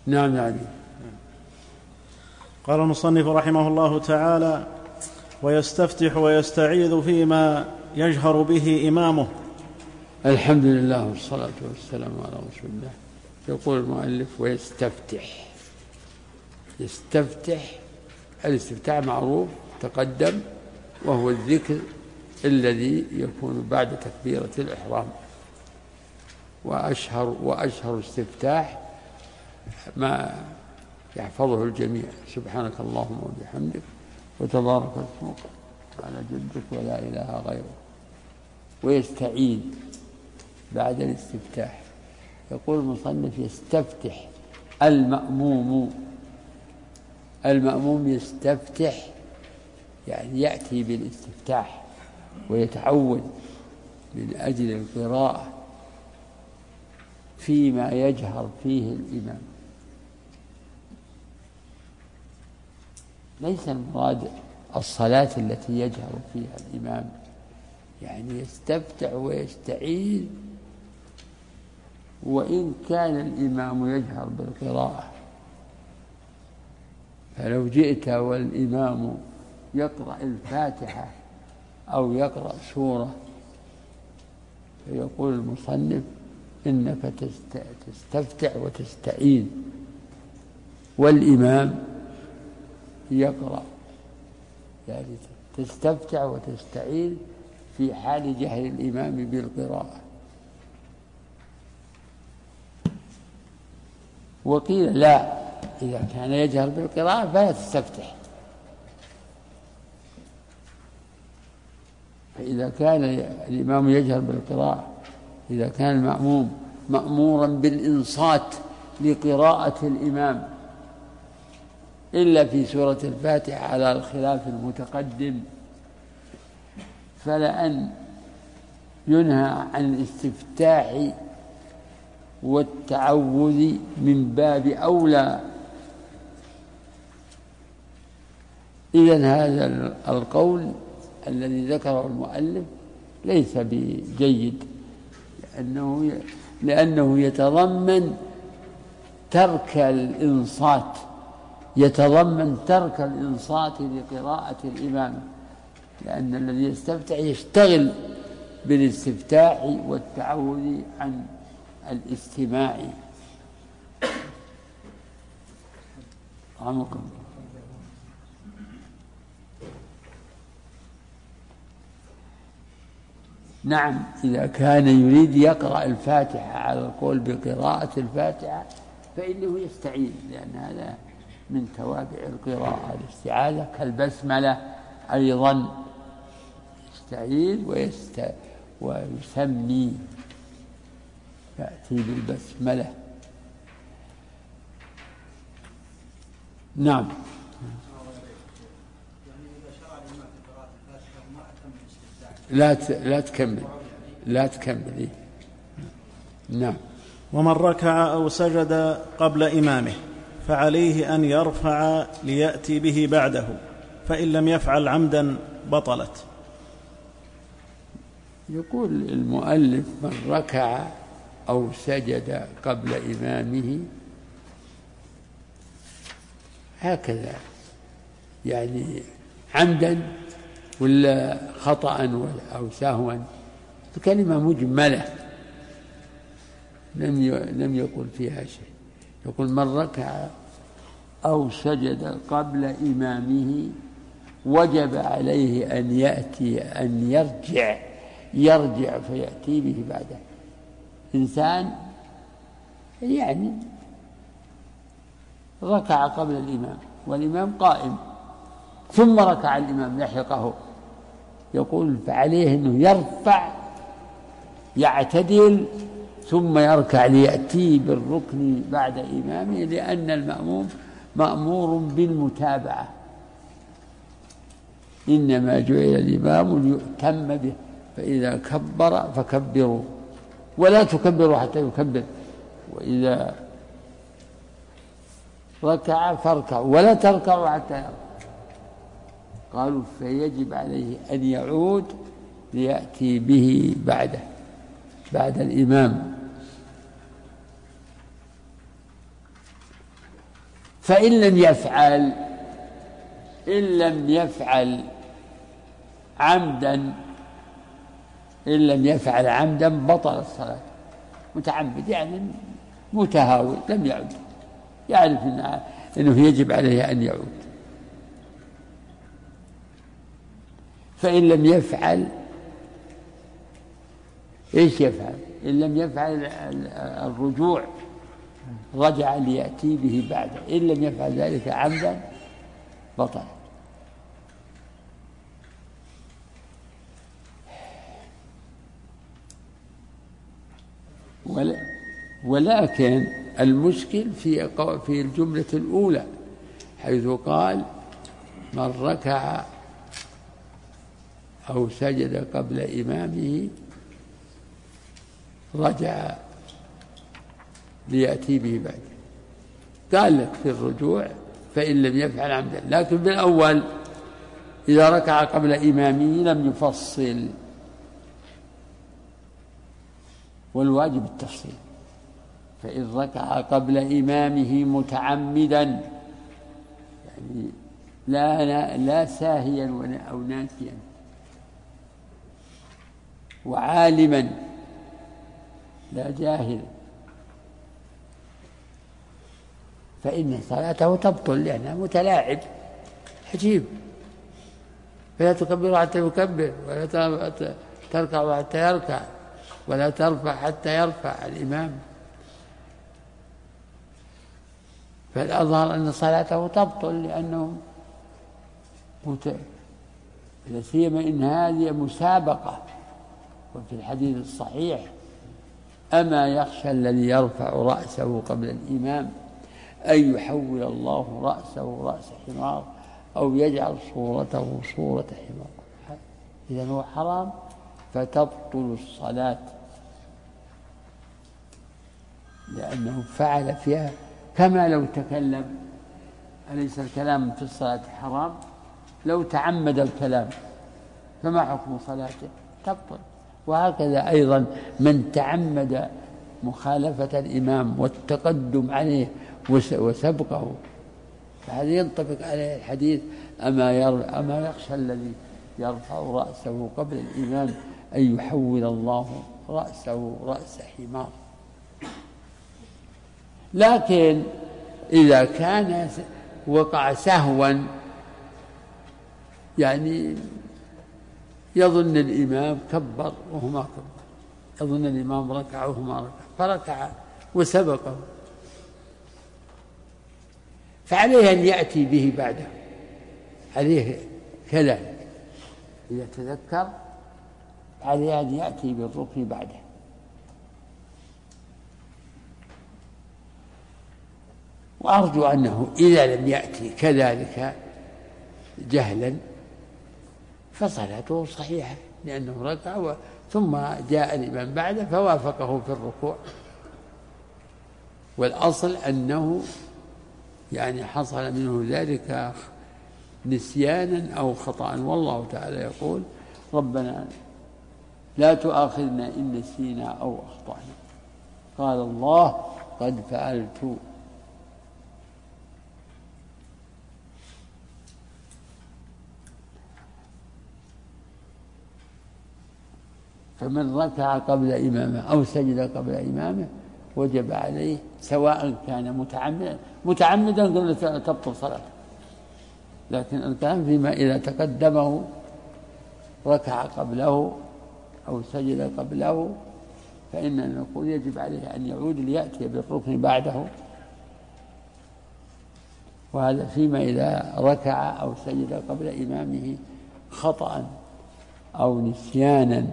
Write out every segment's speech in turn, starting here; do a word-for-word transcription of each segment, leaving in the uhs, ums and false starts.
نعم يعني. قال المصنف رحمه الله تعالى: ويستفتح ويستعيذ فيما يجهر به إمامه. الحمد لله والصلاة والسلام على رسول الله. يقول المؤلف: ويستفتح. يستفتح، الاستفتاح معروف تقدم، وهو الذكر الذي يكون بعد تكبيرة الإحرام. وأشهر, وأشهر استفتاح ما يحفظه الجميع: سبحانك اللهم وبحمدك وتبارك اسمك على جدك ولا إله غيره. ويستعيذ بعد الاستفتاح. يقول المصنف: يستفتح المأموم. المأموم يستفتح يعني يأتي بالاستفتاح ويتعود من أجل القراءة فيما يجهر فيه الإمام. ليس المراد الصلاة التي يجهر فيها الإمام، يعني يستفتح ويستعيذ وإن كان الإمام يجهر بالقراءة. فلو جئت والإمام يقرأ الفاتحة أو يقرأ سورة، فيقول المصنف: إنك تستفتح وتستعيذ، والإمام يقرأ، يعني تستفتح وتستعيذ في حال جهر الإمام بالقراءة. وقيل لا، إذا كان يجهر بالقراءة فلا تستفتح. فإذا كان الإمام يجهر بالقراءة، إذا كان المأموم مأمورا بالإنصات لقراءة الإمام إلا في سورة الفاتحة على الخلاف المتقدم، فلأن ينهى عن الاستفتاح والتعوذ من باب أولى. إذن هذا القول الذي ذكره المؤلف ليس بجيد، لأنه لأنه يتضمن ترك الإنصات يتضمن ترك الإنصات لقراءة الإمام، لأن الذي يستفتح يشتغل بالاستفتاح والتعوذ عن الاستماع. عمكم نعم. إذا كان يريد يقرأ الفاتحة على القول بقراءة الفاتحة فإنه يستعيذ، لأن هذا من توابع القراءة الاستعاذة، كالبسملة أيضا يستعيذ ويست... ويسمي، يأتي بالبسملة. نعم. لا ت... لا تكمل لا تكمل نعم. ومن ركع أو سجد قبل إمامه فعليه أن يرفع ليأتي به بعده، فإن لم يفعل عمدا بطلت. يقول المؤلف: من ركع أو سجد قبل إمامه، هكذا يعني عمدا ولا خطأ أو سهوا، الكلمة مجملة لم لم يقل فيها شيء. يقول: من ركع أو سجد قبل إمامه وجب عليه أن يأتي أن يرجع يرجع فيأتي به بعده. إنسان يعني ركع قبل الإمام والإمام قائم، ثم ركع الإمام لحقه، يقول فعليه أنه يرفع يعتدل ثم يركع ليأتي بالركن بعد إمامه، لأن المأموم مأمور بالمتابعة، إنما جعل الإمام ليؤتم به، فإذا كبر فكبروا ولا تكبروا حتى يكبر، وإذا ركع فاركعوا ولا تركعوا حتى يركع. قالوا فيجب عليه أن يعود ليأتي به بعده بعد الإمام. فإن لم يفعل إن لم يفعل عمدا إن لم يفعل عمدا بطل الصلاة. متعمد يعني متهاون لم يعد، يعرف أنه يجب عليه أن يعود. فإن لم يفعل إيش يفعل؟ إن لم يفعل الرجوع رجع ليأتي به بعده، إن لم يفعل ذلك عمدا بطل. ولكن المشكل في في الجملة الأولى حيث قال من ركع أو سجد قبل إمامه رجع ليأتي به بعد. قال لك في الرجوع فإن لم يفعل عمدا، لكن بالأول إذا ركع قبل إمامه لم يفصل، والواجب التفصيل. فإن ركع قبل إمامه متعمدا يعني لا لا ساهيا أو ناسيا وعالما لا جاهلا فإن صلاته تبطل لأنها متلاعب عجيب. فلا تكبر حتى يكبر، ولا تركع حتى يركع، ولا ترفع حتى يرفع الإمام. فالأظهر أن صلاته تبطل لأنه مت... لا سيما إن هذه مسابقة. وفي الحديث الصحيح أما يخشى الذي يرفع رأسه قبل الإمام أن يحول الله رأسه رأس حمار أو يجعل صورته صورة حمار. إذن هو حرام فتبطل الصلاة لأنه فعل فيها كما لو تكلم. أليس الكلام في الصلاة حرام؟ لو تعمد الكلام فما حكم صلاته؟ تبطل. وهكذا أيضا من تعمد مخالفة الإمام والتقدم عليه وسبقه فهذا ينطبق عليه الحديث أما, ير... أما يخشى الذي يرفع رأسه قبل الإمام أن يحول الله رأسه رأس حمار. لكن إذا كان وقع سهوا يعني يظن الإمام كبر وهو ما كبر، يظن الإمام ركع وهو ما ركع فركع وسبقه، فعليه أن يأتي به بعده، عليه كذلك إذا تذكر عليه أن يأتي بالركن بعده. وأرجو أنه إذا لم يأتي كذلك جهلا فصلاته صحيحة لأنه ركع ثم جاء الإمام بعده فوافقه في الركوع. والأصل أنه يعني حصل منه ذلك نسيانا أو خطأ. والله تعالى يقول ربنا لا تؤاخذنا إن نسينا أو أخطأنا. قال الله قد فعلت. فمن ركع قبل إمامه أو سجد قبل إمامه وجب عليه سواء كان متعمدا متعمدا قبل تبطل صلاته. لكن الكلام فيما إذا تقدمه ركع قبله أو سجد قبله فإننا نقول يجب عليه أن يعود ليأتي بالركن بعده. وهذا فيما إذا ركع أو سجد قبل إمامه خطأ أو نسيانا.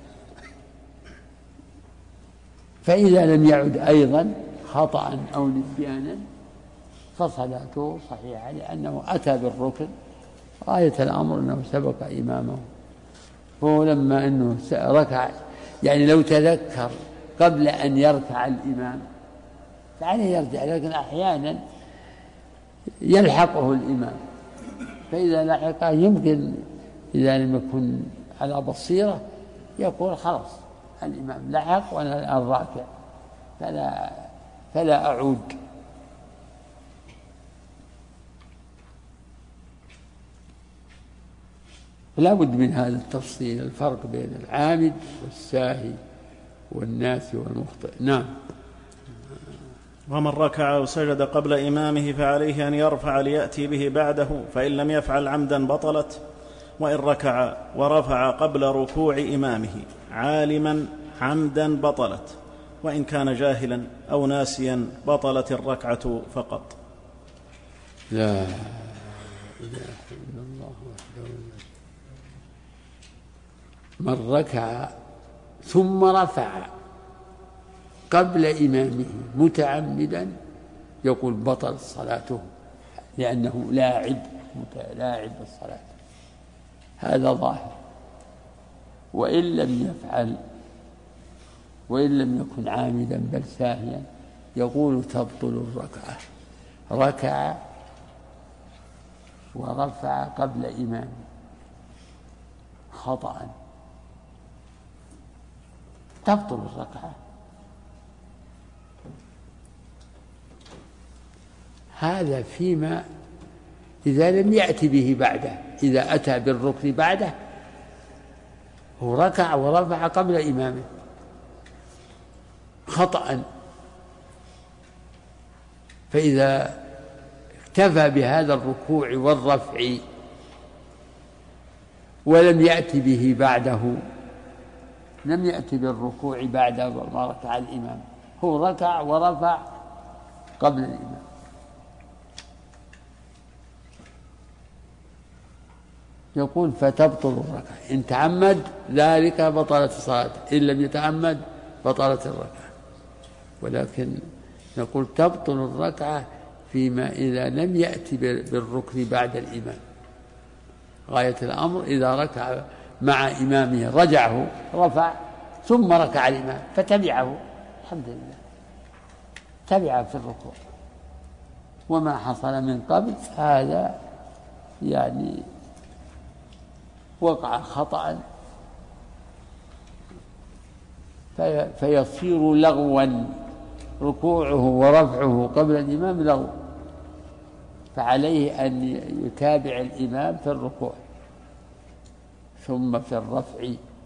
فإذا لم يعد أيضا خطأ أو نسيانا فصلاته صحيحة لأنه أتى بالركن غاية الأمر أنه سبق إمامه. هو لما أنه ركع يعني لو تذكر قبل أن يركع الإمام فعليه يرجع، لكن أحيانا يلحقه الإمام فإذا لحقه يمكن إذا لم يكن على بصيرة يقول خلاص الإمام لحق وأنا الآن راكع فلا, فلا أعود. فلا بد من هذا التفصيل، الفرق بين العامد والساهي والناسي والمخطئ. نعم. ومن ركع وسجد قبل إمامه فعليه أن يرفع ليأتي به بعده، فإن لم يفعل عمدا بطلت. وإن ركع ورفع قبل ركوع إمامه عالما عمدا بطلت، وإن كان جاهلا أو ناسيا بطلت الركعة فقط. لا إله إلا الله وحده. من ركع ثم رفع قبل إمامه متعمدا يقول بطل صلاته، لأنه لاعب لاعب الصلاة، هذا ظاهر. وإن لم يفعل، وإن لم يكن عامدا بل ساهيا، يقول تبطل الركعة. ركع ورفع قبل إمامه خطأ، تبطل الركعة. هذا فيما إذا لم يأتي به بعده، إذا أتى بالركن بعده هو ركع ورفع قبل إمامه خطأ، فإذا اكتفى بهذا الركوع والرفع ولم يأتي به بعده، لم يأتي بالركوع بعد ما ركع الإمام، هو ركع ورفع قبل الإمام، يقول فتبطل الركعة. إن تعمد ذلك بطلت الصلاة، إن لم يتعمد بطلت الركعة. ولكن نقول تبطل الركعة فيما إذا لم يأتي بالركن بعد الإمام. غاية الأمر إذا ركع مع إمامه رجعه رفع ثم ركع الإمام فتبعه، الحمد لله تبعه في الركوع. وما حصل من قبل هذا يعني وقع خطأ في فيصير لغوا، ركوعه ورفعه قبل الإمام لغو، فعليه أن يتابع الإمام في الركوع ثم في الرفع.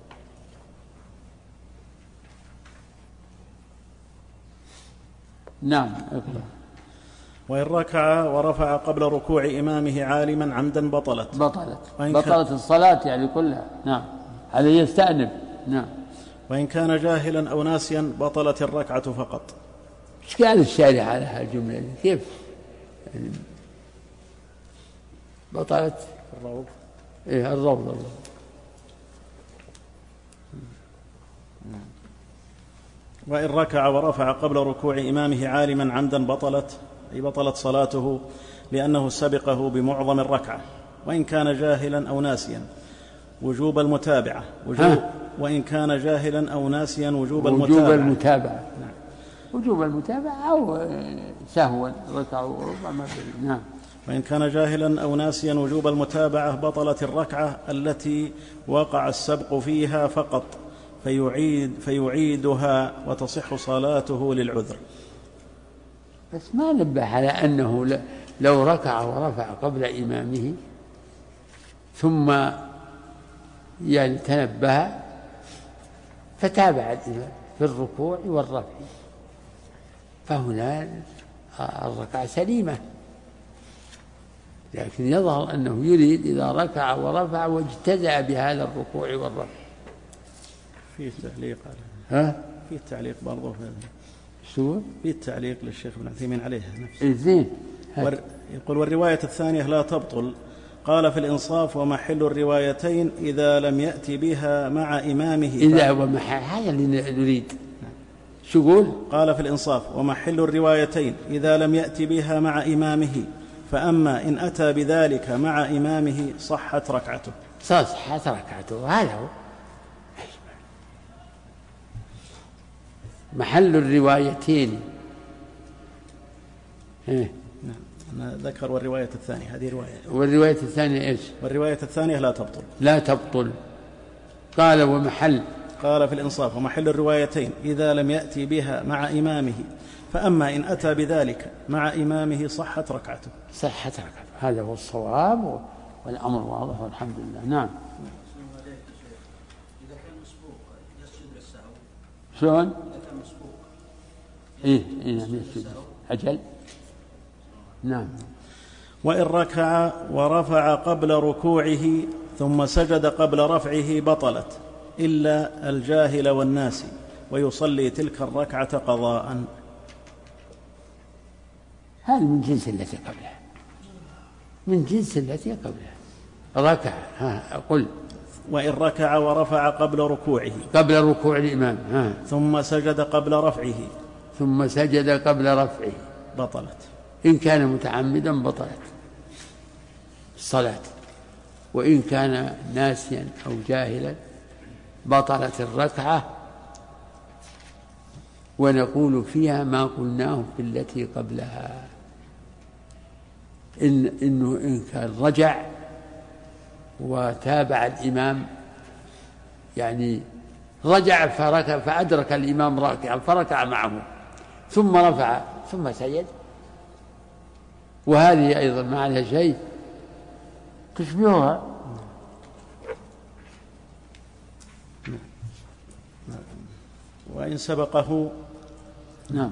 نعم. وإن ركع ورفع قبل ركوع إمامه عالما عمدا بطلت بطلت بطلت الصلاة يعني كلها. نعم، هذا يستأنف. نعم. وإن كان جاهلا أو ناسيا بطلت الركعة فقط. ايش قال الشارح على هالجملة دي؟ كيف يعني بطلت؟ الروض. إيه الروض الروض. وإن ركع ورفع قبل ركوع إمامه عالما عمدا بطلت، أي بطلت صلاته لأنه سبقه بمعظم الركعة. وإن كان جاهلا أو ناسيا وجوب المتابعة وجوب وإن كان جاهلا أو ناسيا وجوب المتابعة وجوب المتابعة نعم. وجوب المتابعة أو سهوا ركعوا ربما. نعم. وإن كان جاهلا أو ناسيا وجوب المتابعة بطلت الركعة التي وقع السبق فيها فقط، فيعيد فيعيدها وتصح صلاته للعذر. بس ما نبه على أنه لو ركع ورفع قبل إمامه ثم يعني تنبه فتابع الإمام في الركوع والرفع، فهنا الركعة سليمة. لكن يظهر أنه يريد إذا ركع ورفع واجتزأ بهذا الركوع والرفع. فيه تعليق على ها؟ فيه تعليق برضه في شو؟ فيه تعليق للشيخ ابن عثيمين عليها نفسه. زين. ور... يقول والرواية الثانية لا تبطل. قال في الإنصاف ومحل الروايتين إذا لم يأتي بها مع إمامه. إذا ومحل هذا اللي نريد. شو يقول؟ قال في الإنصاف ومحل الروايتين إذا لم يأتي بها مع إمامه، فأما إن أتى بذلك مع إمامه صحت ركعته. صحت ركعته، هذا هو محل الروايتين. إيه؟ نعم. أنا ذكر والرواية الثانية، هذه رواية. والرواية الثانية إيش؟ والرواية الثانية لا تبطل. لا تبطل. قال ومحل. قال في الإنصاف ومحل الروايتين إذا لم يأتي بها مع إمامه، فأما إن أتى بذلك مع إمامه صحت ركعته. صحت ركعته، هذا هو الصواب والأمر واضح والحمد لله. نعم. شلون؟ إيه إيه نعم يسجد أجل نعم. وإن ركع ورفع قبل ركوعه ثم سجد قبل رفعه بطلت إلا الجاهل والناسي، ويصلي تلك الركعة قضاء. هذه من جنس التي قبلها، من جنس التي قبلها. ركع ها قل. وإن ركع ورفع قبل ركوعه قبل ركوع الإمام ها ثم سجد قبل رفعه ثم سجد قبل رفعه بطلت. إن كان متعمدا بطلت الصلاة، وإن كان ناسيا أو جاهلا بطلت الركعة. ونقول فيها ما قلناه في التي قبلها، إن إنه إن كان رجع وتابع الإمام، يعني رجع فركع فأدرك الإمام راكعا فركع معه ثم رفع ثم سجد، وهذه أيضا ما عليها شيء تشبهها. وإن سبقه نعم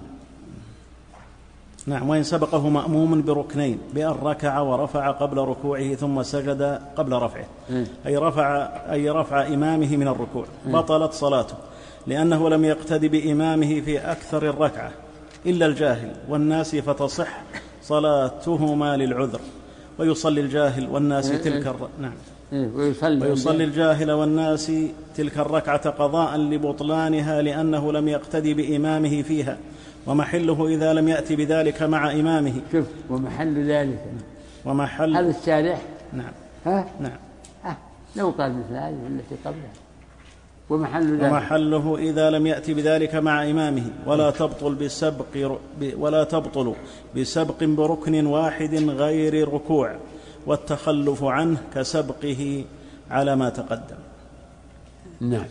نعم وإن سبقه مأموم بركنين بأن ركع ورفع قبل ركوعه ثم سجد قبل رفعه، أي رفع أي رفع إمامه من الركوع، بطلت صلاته، لأنه لم يقتد بإمامه في أكثر الركعة إلا الجاهل والناسي، فتصح صلاتهما للعذر. ويصلي الجاهل والناس تلك الر... نعم ويصلي, ويصلي الجاهل والناس تلك الركعة قضاء لبطلانها، لأنه لم يقتدي بإمامه فيها، ومحله إذا لم يأتي بذلك مع إمامه. شوف ومحل ذلك ومحل هذا الشارح نعم ها نعم ها لو قال مثل هذه التي قبلها ومحل ذلك ومحله إذا لم يأتي بذلك مع إمامه، ولا تبطل بسبق ولا تبطل بسبق بركن واحد غير ركوع، والتخلف عنه كسبقه على ما تقدم. نعم.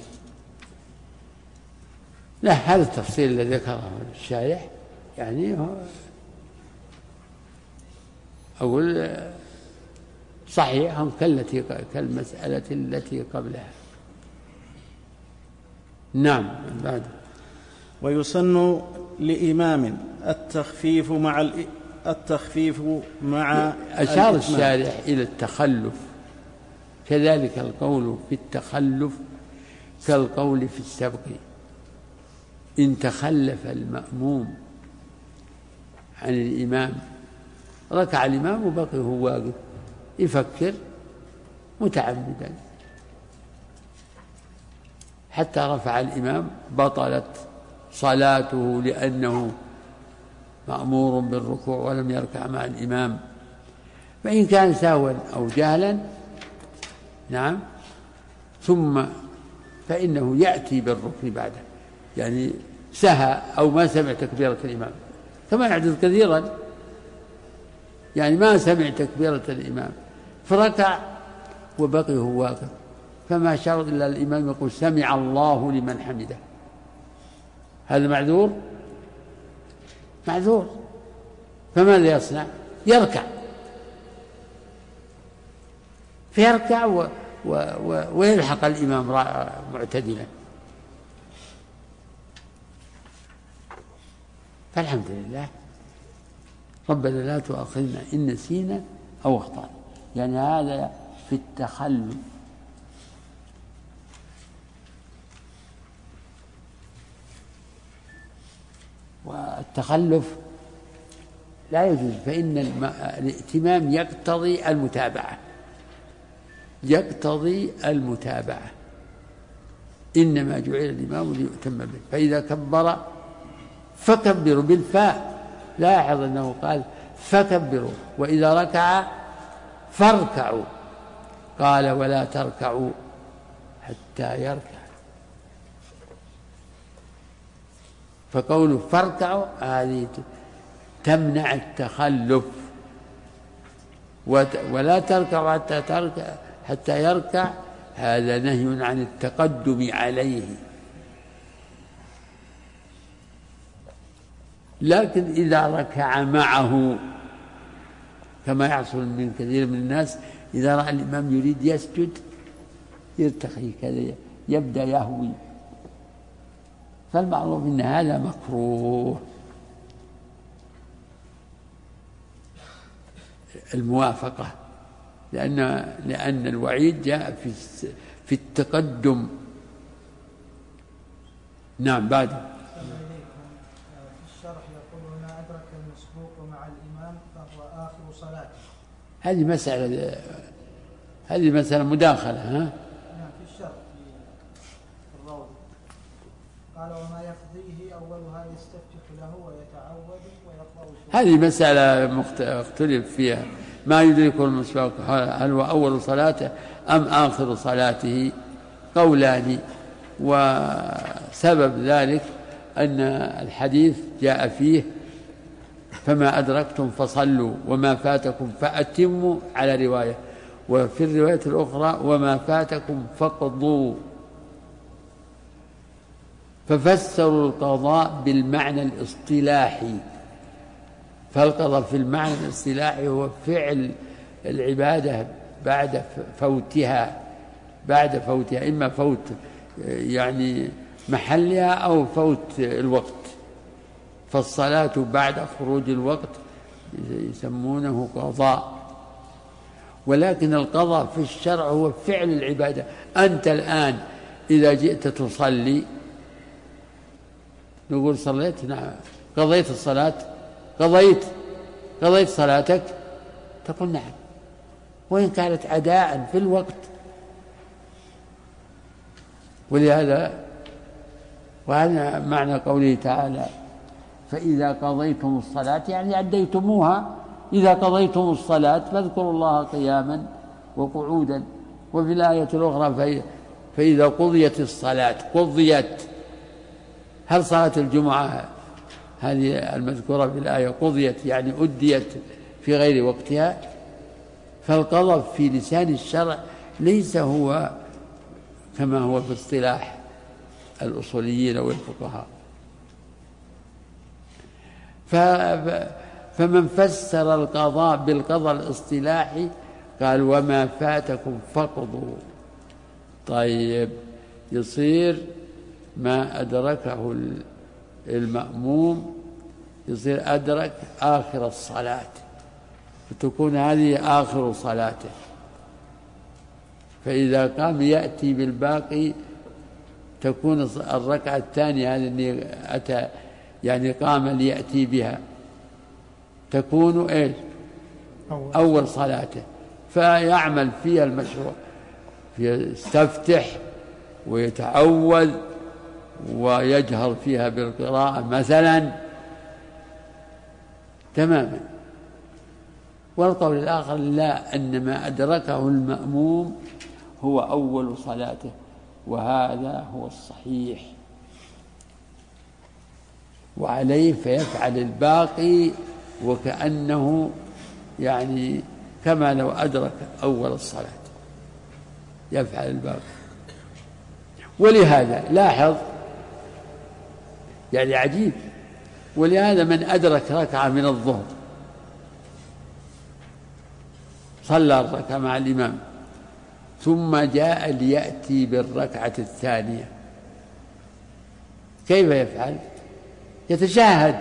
لا هذا التفصيل الذي ذكره الشارح يعني هو أقول صحيح كالتي كالمسألة التي قبلها. نعم. بعد ويسن لإمام التخفيف مع التخفيف مع أشار الشارح إلى التخلف، كذلك القول في التخلف كالقول في السبق. إن تخلف المأموم عن الإمام ركع الإمام وبقي هو واقف يفكر متعمدا حتى رفع الإمام بطلت صلاته، لأنه مأمور بالركوع ولم يركع مع الإمام. فإن كان ساوا أو جهلا نعم ثم فإنه يأتي بالركن بعده، يعني سهى أو ما سمع تكبيرة الإمام، كما يحدث كثيرا، يعني ما سمع تكبيرة الإمام فركع وبقي هو واقف، فما شرط إلا الإمام يقول سمع الله لمن حمده، هذا معذور معذور فماذا يصنع؟ يركع فيركع و و و ويلحق الإمام معتدلا. فالحمد لله ربنا لا تؤاخذنا إن نسينا أو أخطأنا، يعني هذا في التخلف. والتخلف لا يجوز، فإن الائتمام يقتضي المتابعة يقتضي المتابعة إنما جعل الإمام ليؤتم به، فإذا كبر فكبروا بالفاء، لاحظ أنه قال فكبروا، وإذا ركع فاركعوا، قال ولا تركعوا حتى يركع. فقوله فاركعوا هذه تمنع التخلف، ولا تركعوا حتى تركع حتى يركع هذا نهي عن التقدم عليه. لكن إذا ركع معه كما يحصل من كثير من الناس، إذا رأى الإمام يريد يسجد يرتخي كذا يبدأ يهوي فالمعروف أن هذا مكروه. الموافقة، لأن لأن الوعيد جاء في في التقدم. نعم. بعد في الشرح يقول: ما أدرك المسبوق مع الإمام فهو آخر صلاته. هذه مسألة هذه مسألة مداخلة. ها؟ نعم، في الشرح في الروض قال: وما يقضيه أولها يستفتح له ويتعود ويقرأ. هذه مسألة اختلف فيها، ما يدركه المسبوق هل هو أول صلاته أم آخر صلاته، قولان. وسبب ذلك أن الحديث جاء فيه: فما أدركتم فصلوا وما فاتكم فأتموا، على رواية، وفي الرواية الأخرى: وما فاتكم فقضوا. ففسروا القضاء بالمعنى الاصطلاحي، فالقضاء في المعنى الاصطلاحي هو فعل العبادة بعد فوتها بعد فوتها إما فوت يعني محلها أو فوت الوقت. فالصلاة بعد خروج الوقت يسمونه قضاء، ولكن القضاء في الشرع هو فعل العبادة. أنت الآن إذا جئت تصلي نقول: صليت؟ نعم. قضيت الصلاة؟ قضيت قضيت صلاتك؟ تقول: نعم، وإن كانت أداء في الوقت. ولهذا وهذا معنى قوله تعالى: فإذا قضيتم الصلاة، يعني أديتموها. إذا قضيتم الصلاة فاذكروا الله قياما وقعودا. وفي الآية الأخرى: فإذا قضيت الصلاة. قضيت، هل صلاة الجمعة هذه المذكورة في الآية قضيت يعني أديت في غير وقتها؟ فالقضاء في لسان الشرع ليس هو كما هو في اصطلاح الأصوليين والفقهاء. فمن فسر القضاء بالقضاء الاصطلاحي قال: وما فاتكم فقضوا. طيب، يصير ما أدركه المأموم يصير أدرك آخر الصلاة، فتكون هذه آخر صلاته. فإذا قام يأتي بالباقي تكون الركعة الثانية هذه اللي أتى يعني قام ليأتي بها تكون إيش؟ أول صلاته. فيعمل فيها المشروع، يستفتح ويتعوذ ويجهر فيها بالقراءة مثلا تماما. والقول الآخر: لا، أن ما أدركه المأموم هو أول صلاته، وهذا هو الصحيح، وعليه فيفعل الباقي وكأنه يعني كما لو أدرك أول الصلاة، يفعل الباقي. ولهذا لاحظ يعني عجيب، ولهذا من أدرك ركعة من الظهر صلى الركعة مع الإمام ثم جاء ليأتي بالركعة الثانية، كيف يفعل؟ يتشاهد.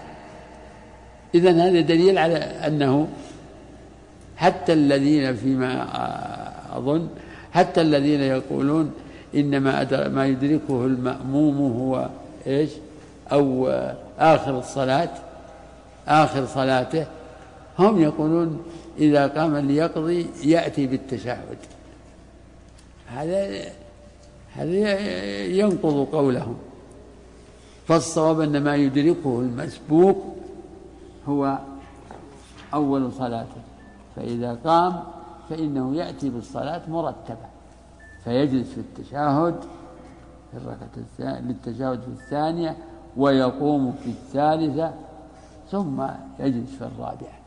إذن هذا دليل على أنه حتى الذين فيما أظن حتى الذين يقولون إنما ما يدركه المأموم هو إيش؟ أو آخر الصلاة آخر صلاته، هم يقولون إذا قام ليقضي يأتي بالتشهد. هذا هذا ينقض قولهم. فالصواب أن ما يدركه المسبوق هو أول صلاته، فإذا قام فإنه يأتي بالصلاة مرتبة، فيجلس في التشهد في الركعة للتشهد في الثانية، ويقوم في الثالثة، ثم يجلس في الرابعة.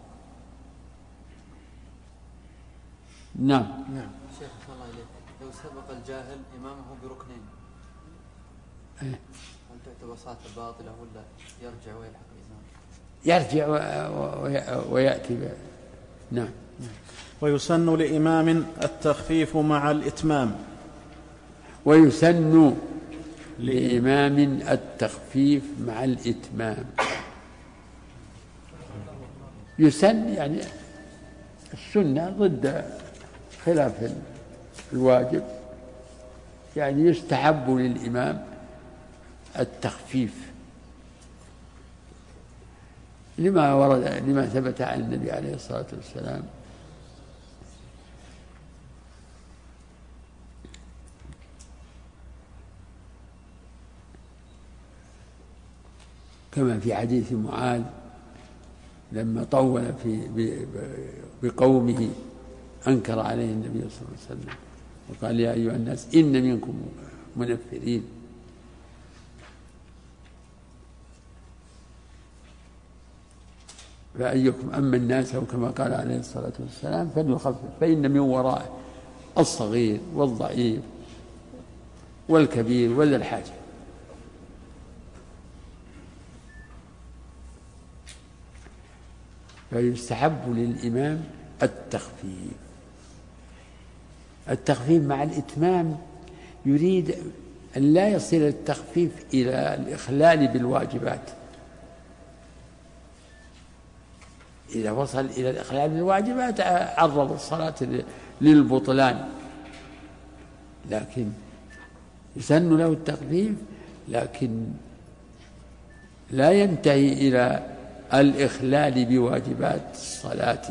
نعم. نعم. شيخ الله إليك، لو سبق الجاهل إمامه بركنين إيه؟ هل تعتبر صلاة باطلة ولا يرجع ويلحق الإمام؟ يرجع ويأتي ب... نعم. ويسن لإمام التخفيف مع الإتمام. ويسن لإمام التخفيف مع الإتمام. يسن يعني السنة ضد خلاف الواجب، يعني يستحب للإمام التخفيف لما ورد لما ثبت عن النبي عليه الصلاة والسلام كما في حديث معاذ لما طول في بقومه أنكر عليه النبي صلى الله عليه وسلم وقال يا أيها الناس إن منكم منفرين. فأيكم أما الناس أو كما قال عليه الصلاة والسلام فليخفف فإن من ورائه الصغير والضعيف والكبير وذا الحاجة. فيستحب للإمام التخفيف. التخفيف مع الإتمام يريد أن لا يصل التخفيف إلى الإخلال بالواجبات. إذا وصل إلى الإخلال بالواجبات عرض الصلاة للبطلان، لكن يسن له التخفيف لكن لا ينتهي إلى الإخلال بواجبات الصلاة.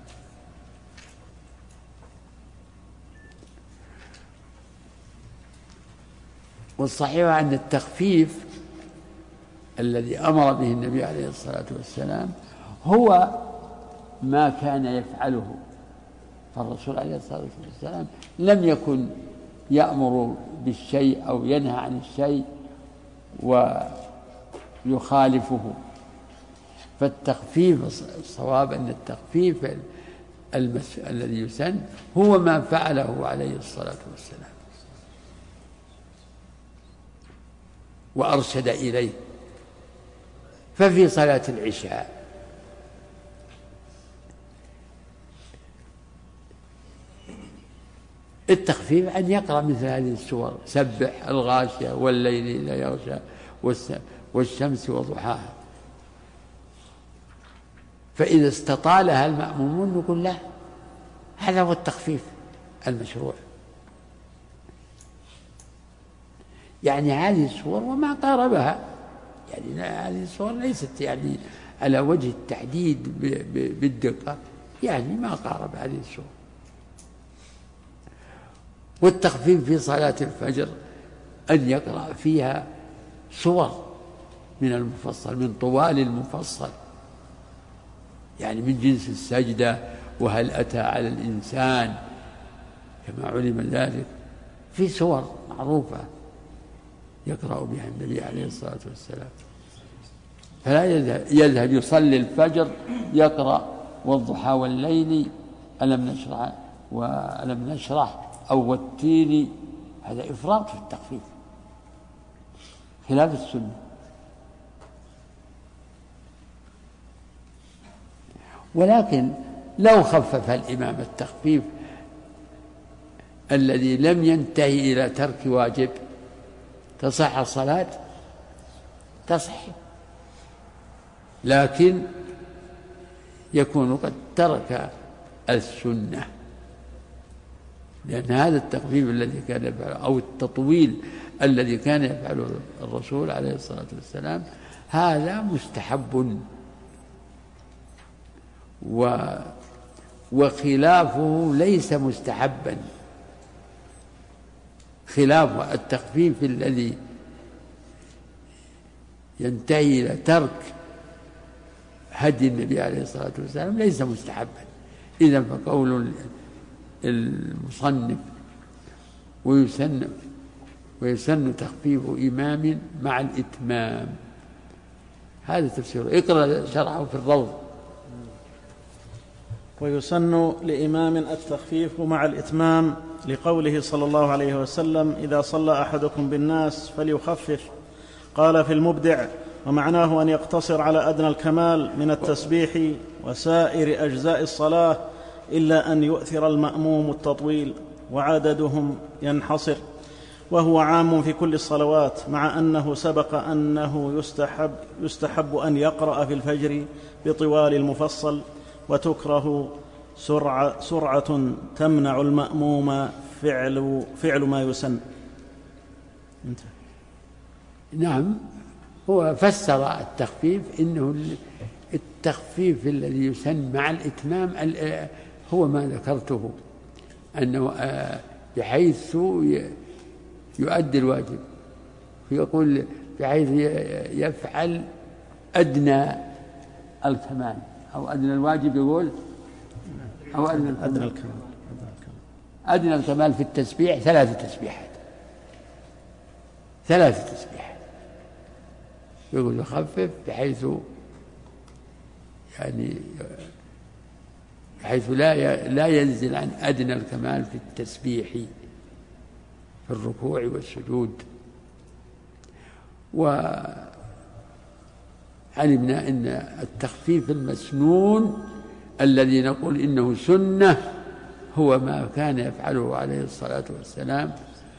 والصحيح أن التخفيف الذي أمر به النبي عليه الصلاة والسلام هو ما كان يفعله، فالرسول عليه الصلاة والسلام لم يكن يأمر بالشيء أو ينهى عن الشيء ويخالفه. فالتخفيف الصواب أن التخفيف المس... الذي يسن هو ما فعله عليه الصلاة والسلام وأرشد إليه. ففي صلاة العشاء التخفيف أن يقرأ مثل هذه السور: سبح، الغاشية، والليل إذا يغشى، والشمس وضحاها. فإذا استطالها المأمومون نقول له هذا هو التخفيف المشروع، يعني هذه السور وما قاربها، يعني هذه السور ليست يعني على وجه التحديد بالدقة، يعني ما قارب هذه السور. والتخفيف في صلاة الفجر أن يقرأ فيها سور من المفصل، من طوال المفصل، يعني من جنس السجدة وهل أتى على الإنسان كما علم ذلك، في سور معروفة يقرأ بها النبي عليه الصلاة والسلام. فلا يذهب يصلي الفجر يقرأ والضحى والليل ألم نشرح وألم نشرح أو والتين، هذا إفراط في التخفيف خلاف السنة. ولكن لو خفف الإمام التخفيف الذي لم ينتهي إلى ترك واجب تصح الصلاة؟ تصح، لكن يكون قد ترك السنة، لأن هذا التخفيف الذي كان يفعله أو التطويل الذي كان يفعله الرسول عليه الصلاة والسلام هذا مستحب، و وخلافه ليس مستحبا. خلاف التخفيف الذي ينتهي إلى ترك هدي النبي عليه الصلاة والسلام ليس مستحبا. إذن فقول المصنف ويسن ويسن تخفيف إمام مع الإتمام، هذا تفسيره. اقرأ شرحه في الروض. ويسن لإمام التخفيف مع الإتمام لقوله صلى الله عليه وسلم: إذا صلى أحدكم بالناس فليخفف. قال في المبدع: ومعناه أن يقتصر على أدنى الكمال من التسبيح وسائر أجزاء الصلاة، إلا أن يؤثر المأموم التطويل وعددهم ينحصر. وهو عام في كل الصلوات، مع أنه سبق أنه يستحب, يستحب أن يقرأ في الفجر بطوال المفصل، وتكره سرعة, سرعة تمنع المأموم فعل, فعل ما يسن. انت. نعم، هو فسر التخفيف إنه التخفيف الذي يسن مع الإتمام هو ما ذكرته، أنه بحيث يؤدي الواجب، يقول بحيث يفعل أدنى الكمال أو أدنى الواجب، يقول أو أدنى الكمال. أدنى الكمال في التسبيح ثلاث تسبيحات، ثلاث تسبيحات يقول يخفف بحيث يعني بحيث لا لا ينزل عن أدنى الكمال في التسبيح في الركوع والسجود. وعلمنا أن التخفيف المسنون الذي نقول إنه سنة هو ما كان يفعله عليه الصلاة والسلام،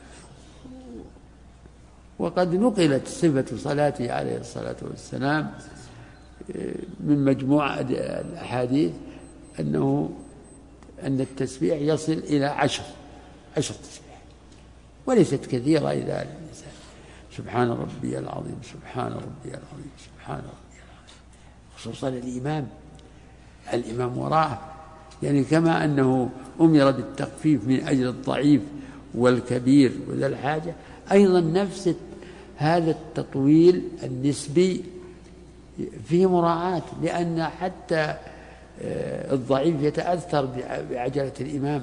وقد نقلت صفة صلاته عليه الصلاة والسلام من مجموعة الأحاديث أنه أن التسبيح يصل إلى عشر عشر تسبيح، وليست كثيرة إذا الإنسان سبحان ربي العظيم سبحان ربي العظيم سبحان ربي العظيم، خصوصا الإمام الإمام وراءه، يعني كما أنه أمر بالتخفيف من أجل الضعيف والكبير وذا الحاجة، أيضا نفس هذا التطويل النسبي فيه مراعاة، لأن حتى الضعيف يتأثر بعجلة الإمام.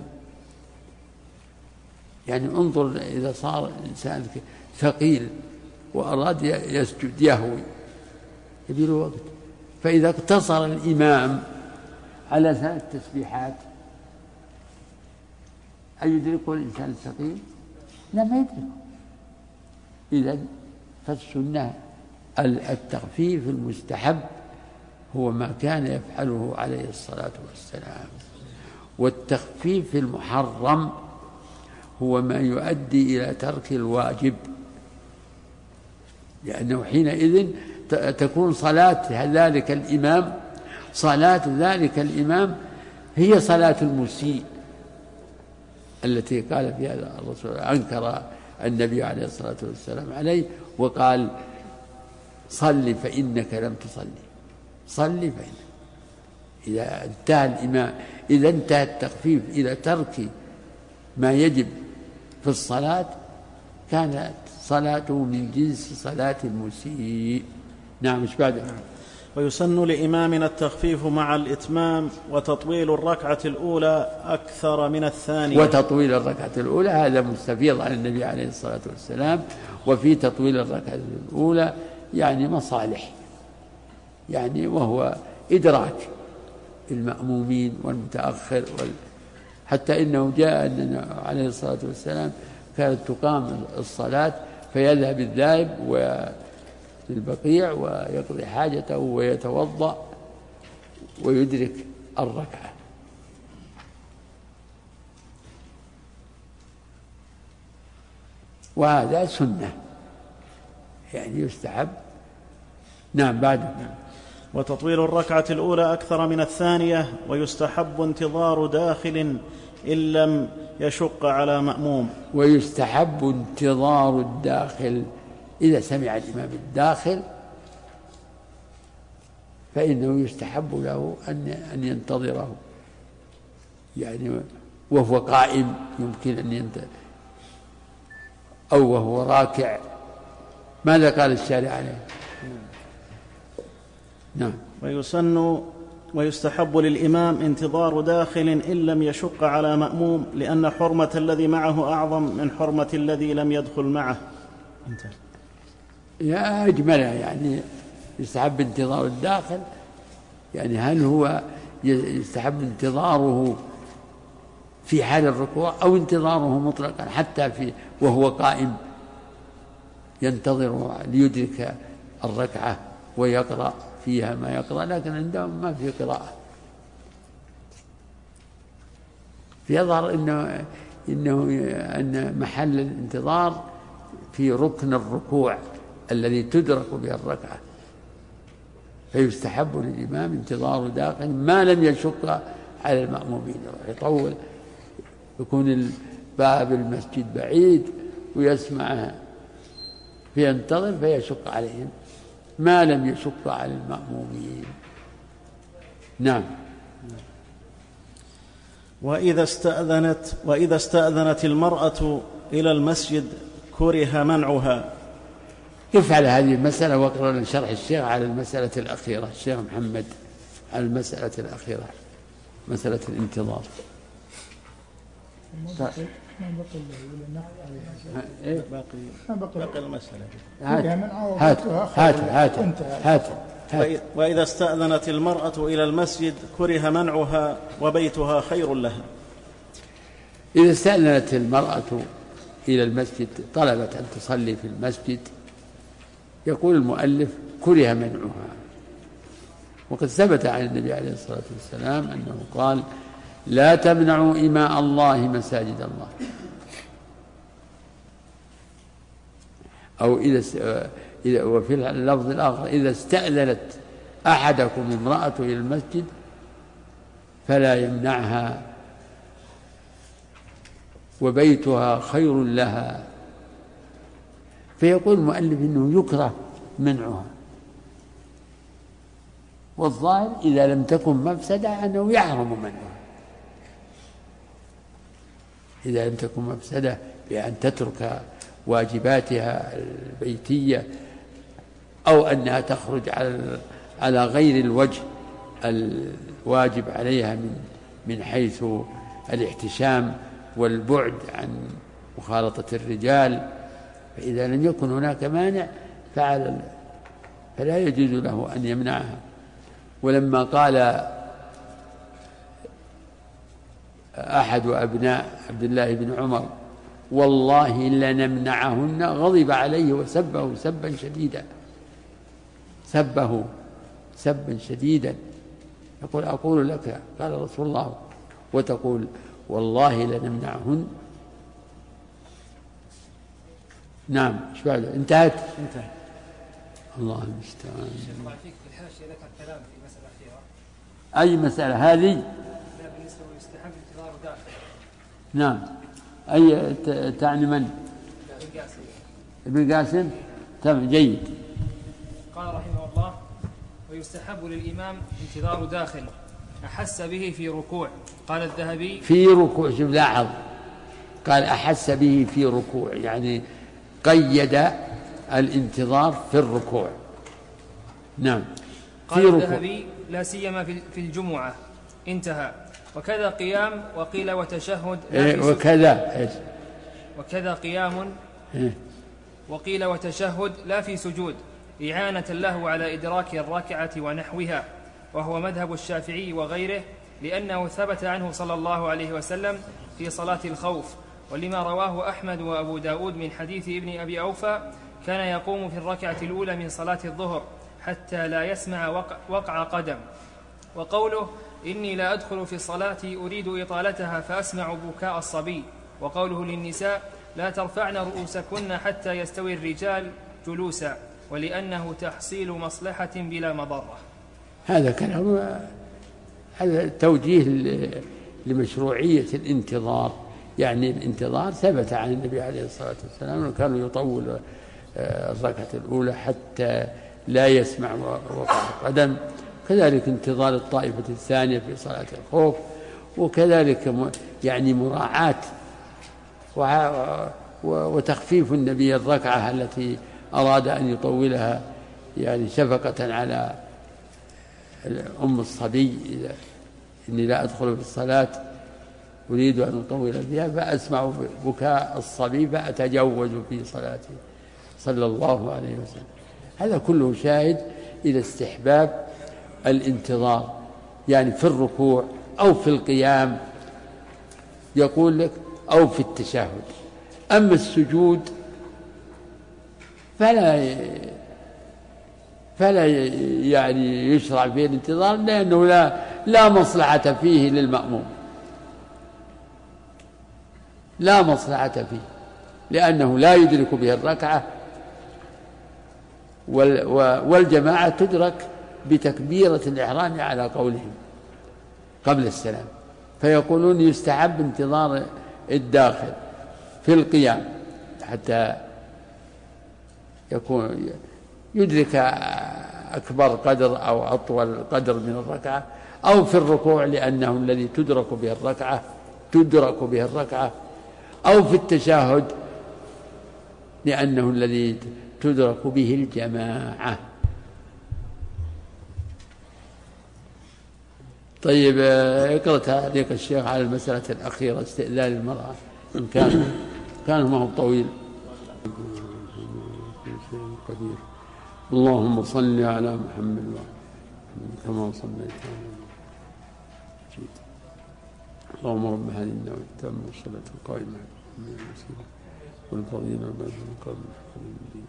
يعني انظر إذا صار الإنسان ثقيل وأراد يسجد يهوي يبي له وقت، فإذا اقتصر الإمام على ثلاث تسبيحات أيدركه الإنسان الثقيل؟ لا، ما يدركه. إذن فالسنة التخفيف المستحب هو ما كان يفعله عليه الصلاة والسلام، والتخفيف المحرم هو ما يؤدي إلى ترك الواجب، لأنه حينئذ تكون صلاة ذلك الإمام صلاة ذلك الإمام هي صلاة المسيء التي قال فيها الرسول، أنكر النبي عليه الصلاة والسلام عليه وقال صل فإنك لم تصلي، صل فإنك. إذا انتهى الإمام إذا انتهى التخفيف إلى ترك ما يجب في الصلاة كانت صلاته من جنس صلاة المسيء. نعم، مش بعد. ويسن لإمامنا التخفيف مع الإتمام، وتطويل الركعة الأولى أكثر من الثانية. وتطويل الركعة الأولى هذا مستفيض عن النبي عليه الصلاة والسلام، وفي تطويل الركعة الأولى يعني مصالح، يعني وهو إدراك المأمومين والمتأخر وال... حتى إنه جاء أن عليه الصلاة والسلام كانت تقام الصلاة فيذهب الذاهب للبقيع ويقضي حاجته ويتوضأ ويدرك الركعة. وهذا سنة يعني يستحب. نعم، بعد. وتطويل الركعة الأولى أكثر من الثانية، ويستحب انتظار داخل إن لم يشق على مأموم. ويستحب انتظار الداخل، إذا سمع الإمام الداخل فإنه يستحب له أن أن ينتظره، يعني وهو قائم يمكن أن ينتظر، أو وهو راكع. ماذا قال الشارع عليه؟ نعم. ويسن ويستحب للإمام انتظار داخل إن لم يشق على مأموم، لأن حرمة الذي معه أعظم من حرمة الذي لم يدخل معه. انتهى. يا أجملها، يعني يستحب انتظار الداخل، يعني هل هو يستحب انتظاره في حال الركوع أو انتظاره مطلقا حتى في وهو قائم ينتظر ليدرك الركعة ويقرأ فيها ما يقرأ، لكن عندهم ما في قراءة. فيظهر إنه إنه أن محل الانتظار في ركن الركوع الذي تدرك به الركعة، فيستحب للإمام انتظار داخل ما لم يشق على المأمومين، يطول، يكون باب المسجد بعيد ويسمعها فينتظر فيشق عليهم ما لم يشق على المأمومين. نعم. وإذا استأذنت وإذا استأذنت المرأة إلى المسجد كره منعها. يفعل هذه المسألة واقرأ لنا شرح الشيخ على المسألة الأخيرة، الشيخ محمد على المسألة الأخيرة، مسألة الانتظار. ما بقي إيه باقي باقي المسألة. هات هات هات هات هات, هات. وإذا استأذنت المرأة إلى المسجد كره منعها وبيتها خير لها. إذا استأذنت المرأة إلى المسجد طلبت أن تصلي في المسجد، يقول المؤلف كره منعها، وقد ثبت عن النبي عليه الصلاة والسلام أنه قال لا تمنعوا إماء الله مساجد الله. أو إذا وفي اللفظ الآخر إذا استأذنت أحدكم امرأة إلى المسجد فلا يمنعها وبيتها خير لها. فيقول المؤلف إنه يكره منعها، والظاهر إذا لم تكن مفسدة أنه يحرم منعها، إذا لم تكن مفسدة بأن تترك واجباتها البيتية أو أنها تخرج على على غير الوجه الواجب عليها من من حيث الاحتشام والبعد عن مخالطة الرجال، فإذا لم يكن هناك مانع فعل فلا يجوز له أن يمنعها. ولما قال أحد أبناء عبد الله بن عمر والله لنمنعهن غضب عليه وسبه سبا شديدا، سبه سبا شديدا، يقول أقول لك قال رسول الله وتقول والله لنمنعهن. نعم. ايش بعد؟ انتهت انتهت الله المستعان. فيك في الحاشية ذكر كلام في مسألة أخيرة. أي مسألة هذه؟ لا بالنسبة ليستحب انتظار داخل. نعم. أي تعني من؟ ابن قاسم. ابن قاسم. تمام جيد. قال رحمه الله ويستحب للإمام انتظار داخل أحس به في ركوع. قال الذهبي في ركوع، شوف لاحظ قال أحس به في ركوع، يعني قيد الانتظار في الركوع. نعم. قال الذهبي لا سيما في الجمعة انتهى. وكذا قيام وقيل وتشهد إيه وكذا إيه وكذا قيام إيه وقيل وتشهد لا في سجود إعانة له على إدراك الركعة ونحوها، وهو مذهب الشافعي وغيره، لأنه ثبت عنه صلى الله عليه وسلم في صلاة الخوف، ولما رواه أحمد وأبو داود من حديث ابن أبي أوفى كان يقوم في الركعة الأولى من صلاة الظهر حتى لا يسمع وقع, وقع قدم. وقوله إني لا أدخل في الصلاة أريد إطالتها فأسمع بكاء الصبي. وقوله للنساء لا ترفعن رؤوسكن حتى يستوي الرجال جلوسا، ولأنه تحصيل مصلحة بلا مضرة. هذا كلام، هذا توجيه لمشروعية الانتظار، يعني الانتظار ثبت عن النبي عليه الصلاة والسلام أنه كانوا يطول الركعة الأولى حتى لا يسمع وقع قدم، كذلك انتظار الطائفة الثانية في صلاة الخوف، وكذلك يعني مراعاة وتخفيف النبي الركعة التي أراد أن يطولها، يعني شفقة على أم الصبي، إني لا أدخل في الصلاة أريد أن أطول فيها فأسمع بكاء الصبي فأتجوز في صلاتي صلى الله عليه وسلم. هذا كله شاهد إلى استحباب الانتظار، يعني في الركوع أو في القيام يقول لك أو في التشهد. أما السجود فلا فلا يعني يشرع فيه الانتظار، لأنه لا لا مصلحة فيه للمأموم، لا مصلحة فيه، لأنه لا يدرك به الركعة، والجماعة تدرك بتكبيرة الإحرام على قولهم قبل السلام، فيقولون يستحب انتظار الداخل في القيام حتى يكون يدرك أكبر قدر أو أطول قدر من الركعة، أو في الركوع لأنه الذي تدرك به الركعة تدرك به الركعة، أو في التشهد لأنه الذي تدرك به الجماعة. طيب اقرأ تعليق الشيخ على المسألة الأخيرة، استئذان المرأة إن كان كان ما هو طويل. قدير. اللهم صل على محمد وعلى كما صليت على محمد. اللهم رب هذه الدعوة التامة والصلاة القائمة من المسلمين والفضيلة والبذل والكرم والحلم.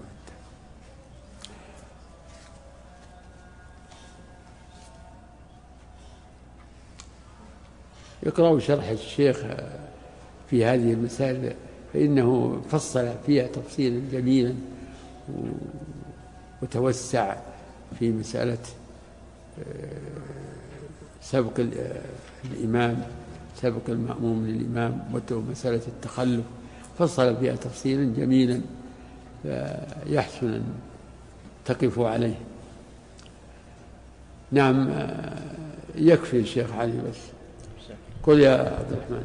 يقرأوا شرح الشيخ في هذه المسائل فإنه فصل فيها تفصيلا جميلا وتوسع في مسألة سبق الإمام سبق المأموم للإمام ومسألة التخلف، فصل فيها تفصيلا جميلا يحسن أن تقفوا عليه. نعم يكفي الشيخ علي بس. قل يا عبد الرحمن.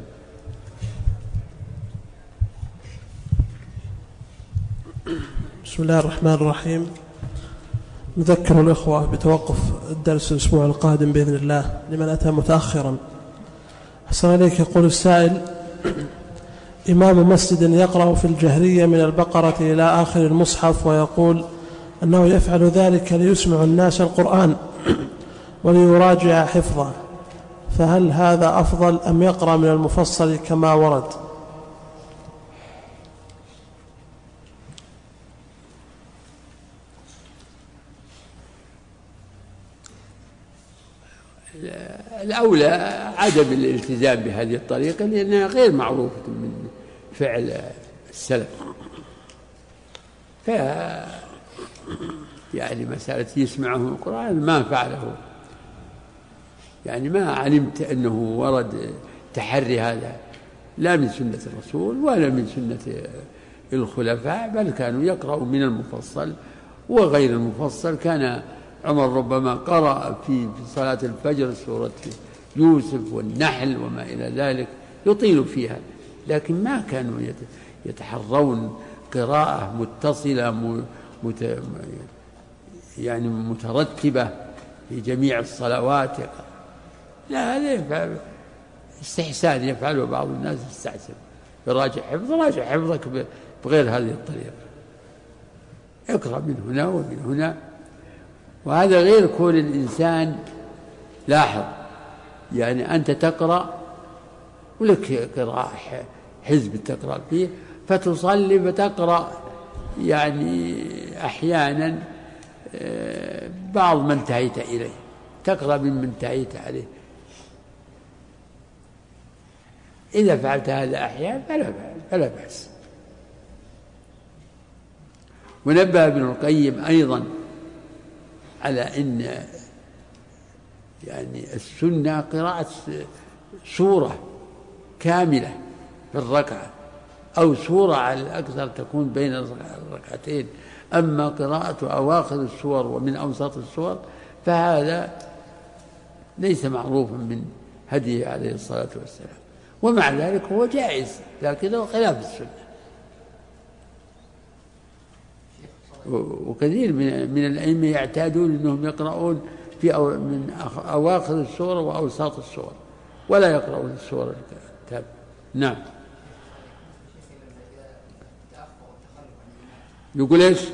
بسم الله الرحمن الرحيم. نذكر الإخوة بتوقف الدرس الأسبوع القادم بإذن الله لمن أتى متأخرا. أحسن عليك. يقول السائل: إمام مسجد يقرأ في الجهرية من البقرة إلى آخر المصحف ويقول أنه يفعل ذلك ليسمع الناس القرآن وليراجع حفظه، فهل هذا أفضل أم يقرأ من المفصل كما ورد؟ الأولى عدم الالتزام بهذه الطريقة لأنها غير معروفة من فعل السلف. ف يعني مسألة يسمعه القرآن ما فعله، يعني ما علمت أنه ورد تحري هذا لا من سنة الرسول ولا من سنة الخلفاء، بل كانوا يقرأوا من المفصل وغير المفصل. كان عمر ربما قرأ في صلاة الفجر سورة يوسف والنحل وما إلى ذلك يطيل فيها، لكن ما كانوا يتحرون قراءة متصلة مت يعني مترتبة في جميع الصلوات. لا، هذا استحسان يفعله بعض الناس، يستحسن يراجع حفظ راجع حفظك بغير هذه الطريقة، اقرأ من هنا ومن هنا. وهذا غير كون الإنسان لاحظ، يعني أنت تقرأ ولك قراءة حزب تقرأ فيه فتصلي فتقرأ يعني أحيانا بعض ما انتهيت إليه تقرأ مما انتهيت عليه. إذا فعلت هذا أحيانا فلا, فلا بأس. ونبه ابن القيم أيضا على أن يعني السنة قراءة سورة كاملة في الركعة أو سورة على الأكثر تكون بين الركعتين، أما قراءة أواخر السور ومن أوسط السور فهذا ليس معروفا من هديه عليه الصلاة والسلام، ومع ذلك هو جائز لكنه خلاف السنة. وكثير من الأئمة يعتادون أنهم يقرؤون في أو من أواخر السورة وأوساط السورة ولا يقرؤون السورة التالية. نعم. يقول إيش؟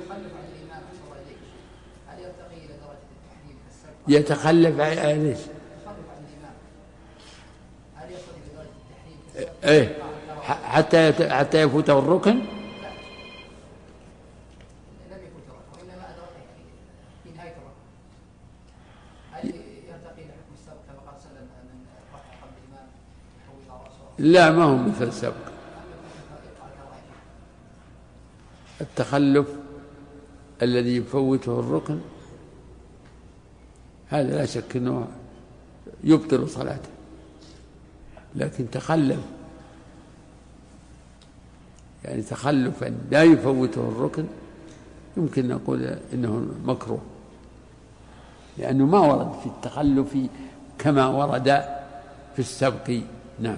يتخلف عن إيش؟ إيه حتى حتى يفوته الركن. لا، ما هو مثل السبق. التخلف الذي يفوته الركن هذا لا شك أنه يبطل صلاته، لكن تخلف يعني تخلفا لا يفوته الركن يمكن نقول إنه مكروه، لأنه ما ورد في التخلف كما ورد في السبق. نعم.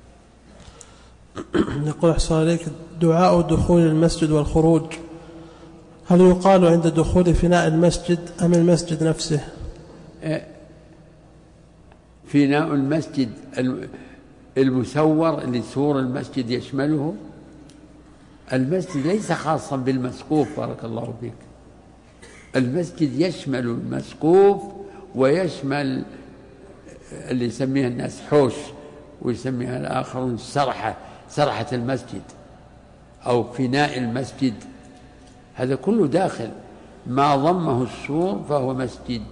يقول أحسن عليك دعاء دخول المسجد والخروج، هل يقال عند دخول فناء المسجد أم المسجد نفسه؟ فناء المسجد المسور اللي سور المسجد يشمله، المسجد ليس خاصا بالمسقوف، بارك الله فيك، المسجد يشمل المسقوف ويشمل اللي يسميها الناس حوش ويسميها الآخرون سرحة، سرحة المسجد أو فناء المسجد، هذا كله داخل ما ضمه السور فهو مسجد،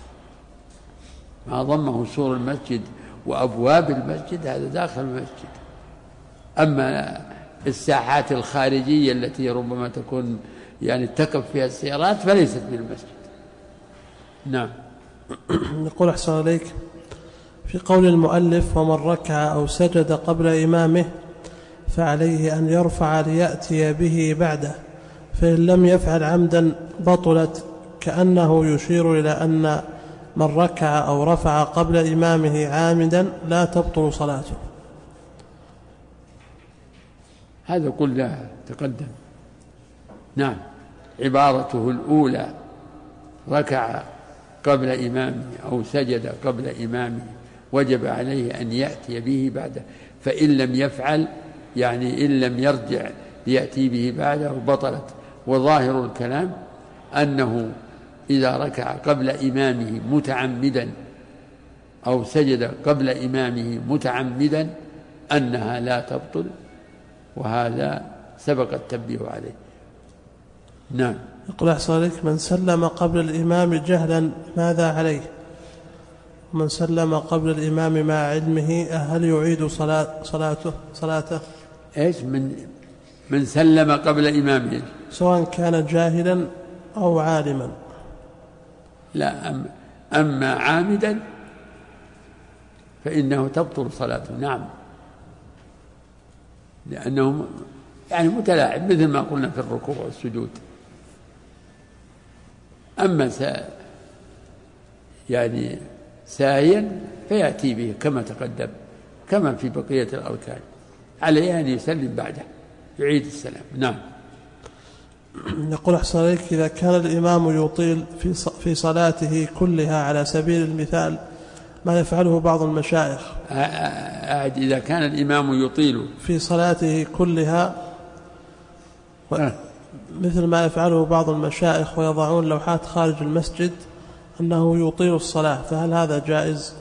ما ضمه سور المسجد وأبواب المسجد هذا داخل المسجد. أما الساحات الخارجية التي ربما تكون يعني تقف فيها السيارات فليست من المسجد. نعم. نقول أحسن عليك في قول المؤلف ومن ركع أو سجد قبل إمامه فعليه أن يرفع ليأتي به بعده، فإن لم يفعل عمدا بطلت، كأنه يشير إلى أن من ركع أو رفع قبل إمامه عامدا لا تبطل صلاته. هذا كله تقدم. نعم. عبارته الأولى ركع قبل إمامه أو سجد قبل إمامه وجب عليه أن يأتي به بعده، فإن لم يفعل يعني إن لم يرجع ليأتي به بعده بطلت. وظاهر الكلام أنه إذا ركع قبل إمامه متعمدا أو سجد قبل إمامه متعمدا أنها لا تبطل، وهذا سبق التنبيه عليه. نعم. يقول أحسن عليك من سلم قبل الإمام جهلا ماذا عليه؟ من سلم قبل الإمام مع علمه هل يعيد صلاة صلاته صلاته؟ إيش من من سلم قبل إمامه سواء كان جاهلا أو عالما؟ لا، أم أما عامدا فإنه تبطل صلاته. نعم، لأنه يعني متلاعب مثل ما قلنا في الركوع والسجود. أما سا يعني ساهيا فيأتي به كما تقدم كما في بقية الأركان، عليه أن يسلم بعده يعيد السلام. نعم. يقول أحسن عليك إذا كان الإمام يطيل في في صلاته كلها على سبيل المثال ما يفعله بعض المشايخ، أعد إذا كان الإمام يطيل في صلاته كلها و... مثل ما يفعله بعض المشايخ ويضعون لوحات خارج المسجد أنه يطيل الصلاة، فهل هذا جائز؟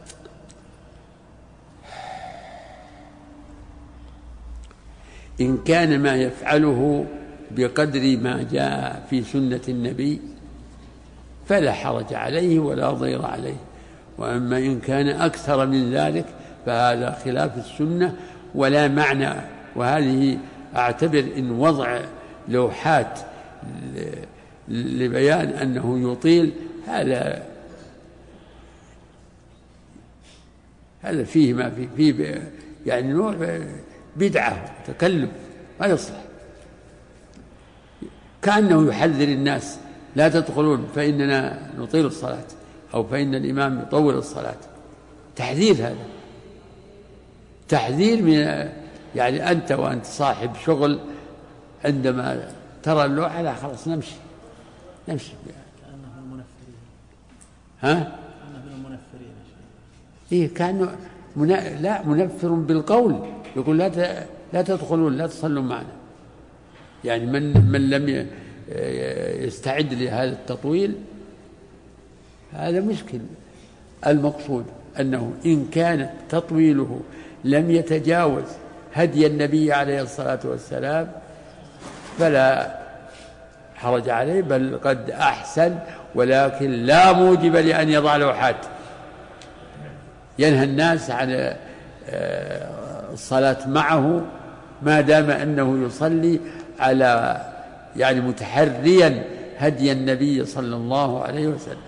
إن كان ما يفعله بقدر ما جاء في سنة النبي فلا حرج عليه ولا ضير عليه، وأما إن كان أكثر من ذلك فهذا خلاف السنة ولا معنى. وهذه أعتبر إن وضع لوحات لبيان أنه يطيل هذا هذا فيه ما فيه, فيه يعني نوع بدعة تكلف ما يصلح، كأنه يحذر الناس لا تدخلون فإننا نطيل الصلاة أو فإن الإمام يطول الصلاة. تحذير، هذا تحذير من يعني أنت وأنت صاحب شغل عندما ترى اللوحة لا خلاص نمشي نمشي ها؟ إيه كأنه منا... لا منفر بالقول، يقول لا ت... لا تدخلون لا تصلوا معنا. يعني من من لم يستعد لهذا التطويل هذا مشكل. المقصود أنه إن كان تطويله لم يتجاوز هدي النبي عليه الصلاة والسلام فلا حرج عليه، بل قد أحسن، ولكن لا موجب لأن يضع لوحات ينهى الناس عن الصلاة معه ما دام أنه يصلي على يعني متحريا هدي النبي صلى الله عليه وسلم.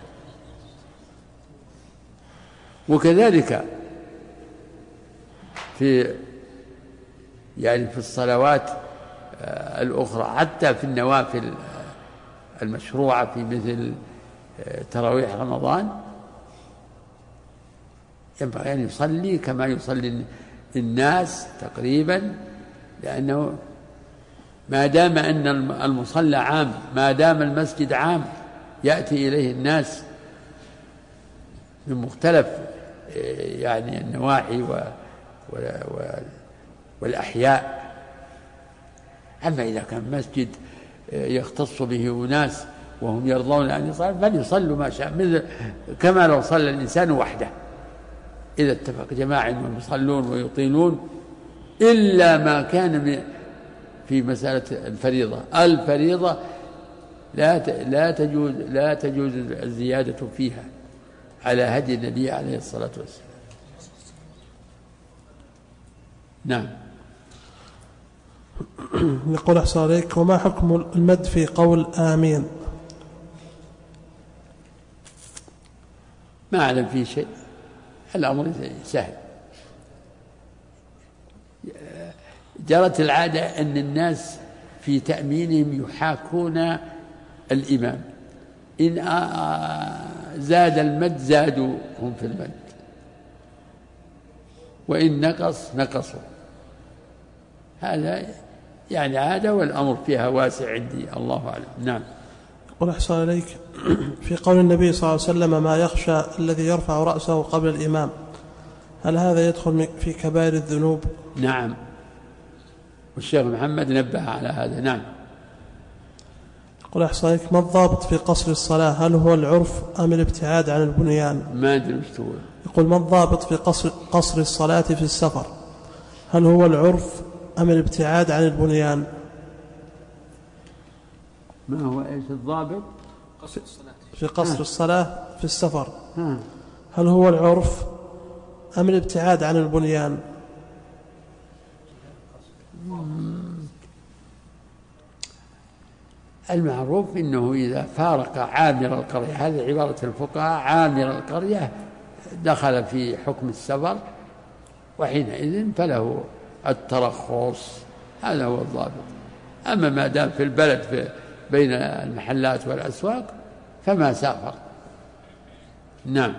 وكذلك في يعني في الصلوات الأخرى حتى في النوافل المشروعة في مثل تراويح رمضان ينبغي أن يصلي كما يصلي الناس تقريبا، لأنه ما دام أن المصلى عام، ما دام المسجد عام يأتي إليه الناس من مختلف يعني النواحي و والأحياء. أما إذا كان مسجد يختص به أناس وهم يرضون أن يصلوا فليصلوا ما شاء، مثل كما لو صلى الإنسان وحده إذا اتفق جماعة ويصلون ويطيلون، إلا ما كان في مسألة الفريضة. الفريضة لا لا تجوز لا تجوز الزيادة فيها على هدي النبي عليه الصلاة والسلام. نعم. يقول أحسن عليك: وما حكم المد في قول آمين؟ ما أعلم فيه شيء، الأمر سهل. جرت العادة أن الناس في تأمينهم يحاكون الإمام، إن زاد المد زادوا هم في المد، وإن نقص نقصوا. هذا يعني عادة والأمر فيها واسع عندي، الله أعلم. نعم. يقول أحسن عليك: في قول النبي صلى الله عليه وسلم: ما يخشى الذي يرفع رأسه قبل الإمام، هل هذا يدخل في كبائر الذنوب؟ نعم، والشيخ محمد نبه على هذا. نعم. يقول أحسن عليك: ما الضابط في قصر الصلاة؟ هل هو العرف أم الابتعاد عن البنيان؟ ما أدري وش تقول. يقول: ما الضابط في قصر, قصر الصلاة في السفر؟ هل هو العرف أم الابتعاد عن البنيان؟ ما هو إيش الضابط؟ قصر الصلاة في قصر آه. الصلاة في السفر آه. هل هو العرف أم الابتعاد عن البنيان؟ المعروف إنه إذا فارق عامر القرية، هذه عبارة الفقهاء، عامر القرية دخل في حكم السفر، وحينئذ فله الترخص، هذا هو الضابط. أما ما دام في البلد في بين المحلات والأسواق فما سافر. نعم.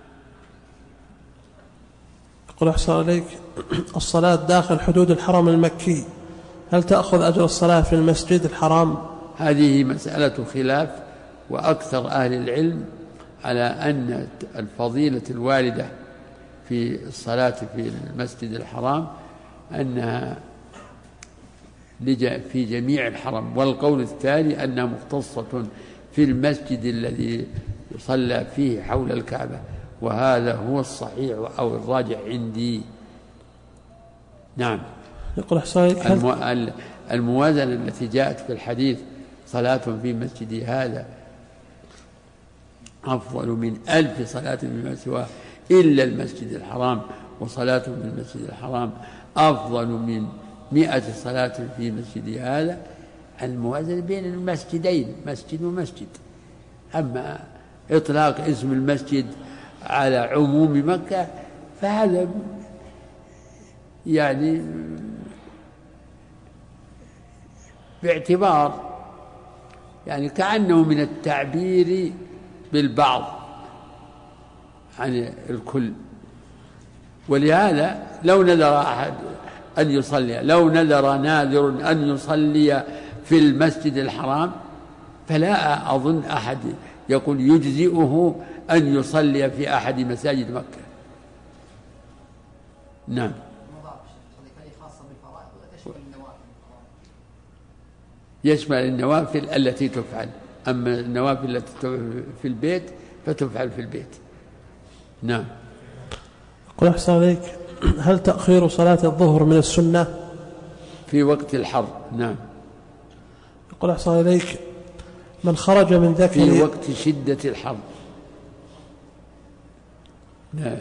يقول أحسن عليك: الصلاة داخل حدود الحرم المكي، هل تأخذ أجر الصلاة في المسجد الحرام؟ هذه مسألة خلاف، وأكثر أهل العلم على أن الفضيلة الواردة في الصلاة في المسجد الحرام أنها في جميع الحرم، والقول الثاني أنها مختصة في المسجد الذي يصلى فيه حول الكعبة، وهذا هو الصحيح أو الراجح عندي. نعم. يقول أحسن المو... الموازنة التي جاءت في الحديث: صلاة في مسجدي هذا أفضل من ألف صلاة فيما سواه إلا المسجد الحرام، وصلاة في المسجد الحرام أفضل من مئة صلاة في مسجد هذا. الموازنة بين المسجدين، مسجد ومسجد. أما إطلاق اسم المسجد على عموم مكة فهذا يعني باعتبار يعني كأنه من التعبير بالبعض عن الكل. ولهذا لو نذر أحد أن يصلي، لو نذر ناذر أن يصلي في المسجد الحرام فلا أظن أحد يقول يجزئه أن يصلي في أحد مساجد مكة. نعم. يشمل النوافل التي تفعل، أما النوافل التي تفعل في البيت فتفعل في البيت. نعم. قل أحسن عليك: هل تأخير صلاة الظهر من السنة في وقت الحر؟ نعم. يقول أحسن عليك: من خرج من ذكر في وقت شدة الحر. نعم.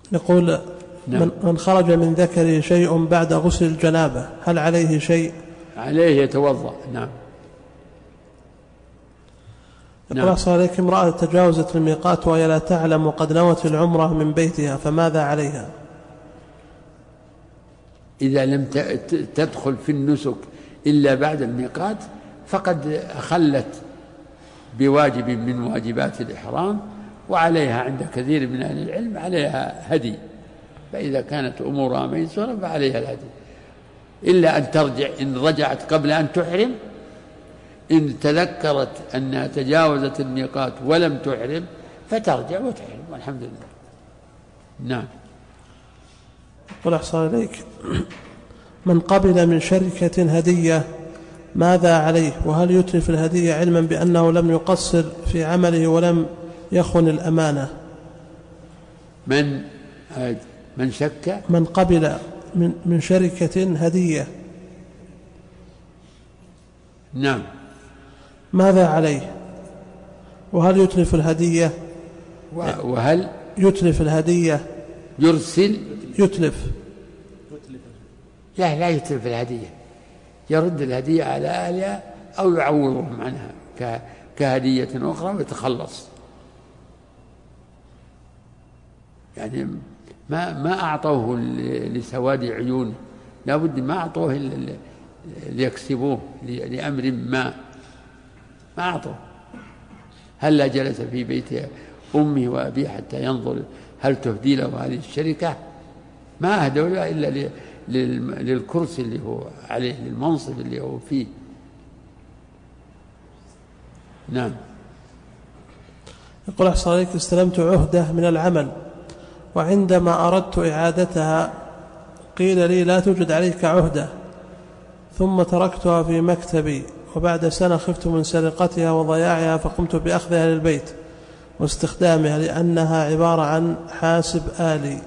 يقول: نعم. من خرج من ذكر شيء بعد غسل الجنابة هل عليه شيء؟ عليه يتوضأ. نعم. يقول أحسن عليك امرأة تجاوزت الميقات وهي لا تعلم وقد نوت العمرة من بيتها فماذا عليها؟ إذا لم تدخل في النسك إلا بعد الميقات فقد أخلت بواجب من واجبات الإحرام، وعليها عند كثير من أهل العلم عليها هدي، فإذا كانت أمورها ميسورة فعليها الهدي، إلا أن ترجع إن رجعت قبل أن تحرم، إن تذكرت أنها تجاوزت الميقات ولم تحرم فترجع وتحرم والحمد لله. نعم. قل أحسن إليك من قبل من شركة هدية ماذا عليه؟ وهل يتلف الهدية علما بأنه لم يقصر في عمله ولم يخن الأمانة؟ من من شك من قبل من من شركة هدية. نعم. ماذا عليه؟ وهل يتلف الهدية؟ وهل يتلف الهدية؟ يرسل يتلف. لا لا يتلف الهدية، يرد الهدية على أهلها أو يعوضهم عنها كهدية أخرى ويتخلص. يعني ما ما أعطوه لسواد عيون، لا بد ما أعطوه ليكسبوه لأمر ما ما أعطوه. هل لا جلس في بيت أمه وأبيه حتى ينظر هل تهدي له هذه الشركة؟ ما أهدوا له إلا للكرسي اللي هو عليه، للمنصب اللي هو فيه. نعم. يقول أحسن عليك استلمت عهدة من العمل وعندما أردت إعادتها قيل لي لا توجد عليك عهدة، ثم تركتها في مكتبي وبعد سنة خفت من سرقتها وضياعها فقمت بأخذها للبيت واستخدامها لأنها عبارة عن حاسب آلي،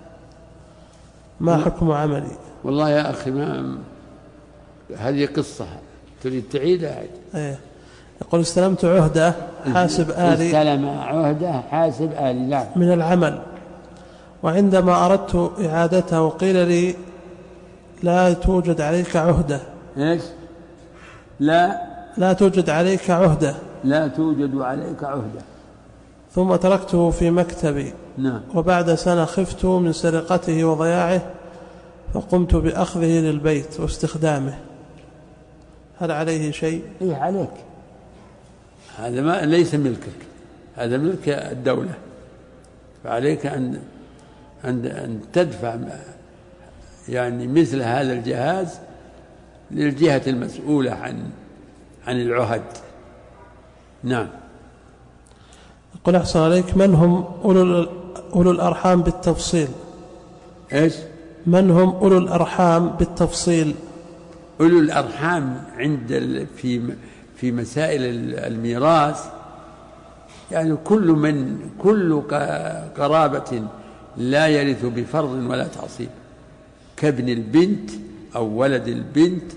ما حكم عملي؟ والله يا أخي ما هذه قصة تريد تعيدها. ايه. يقول استلمت عهدة حاسب آلي استلم عهدة حاسب آلي لا من العمل وعندما أردت إعادتها وقيل لي لا توجد عليك عهدة. إيش؟ لا لا توجد عليك عهدة لا توجد عليك عهدة ثم تركته في مكتبي. نعم. وبعد سنة خفت من سرقته وضياعه فقمت بأخذه للبيت واستخدامه، هل عليه شيء؟ إيه عليك، هذا ما ليس ملكك، هذا ملك الدولة، فعليك أن أن أن تدفع يعني مثل هذا الجهاز للجهة المسؤولة عن عن العهد. نعم. قل أحسن عليك من هم أولو أولو الأرحام بالتفصيل؟ إيش؟ من هم أولو الأرحام بالتفصيل؟ أولو الأرحام عند في في مسائل الميراث يعني كل من كل قرابة لا يرث بفرض ولا تعصيب، كابن البنت أو ولد البنت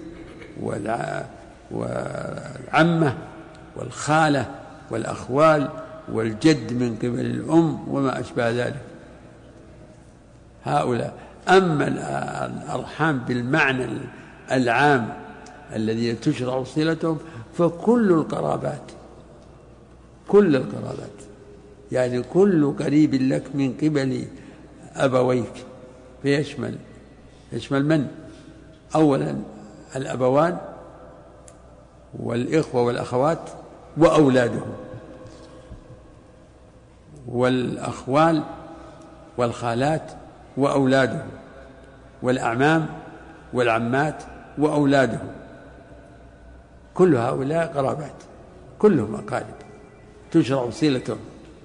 والعمة والخالة والأخوال والجد من قبل الأم وما أشبه ذلك، هؤلاء. أما الأرحام بالمعنى العام الذي تشرع صلتهم فكل القرابات، كل القرابات يعني كل قريب لك من قبل أبويك، فيشمل يشمل من؟ أولا الأبوان والإخوة والأخوات وأولادهم والأخوال والخالات وأولادهم والأعمام والعمات وأولادهم، كل هؤلاء قرابات كلهم أقارب تشرع صلتهم.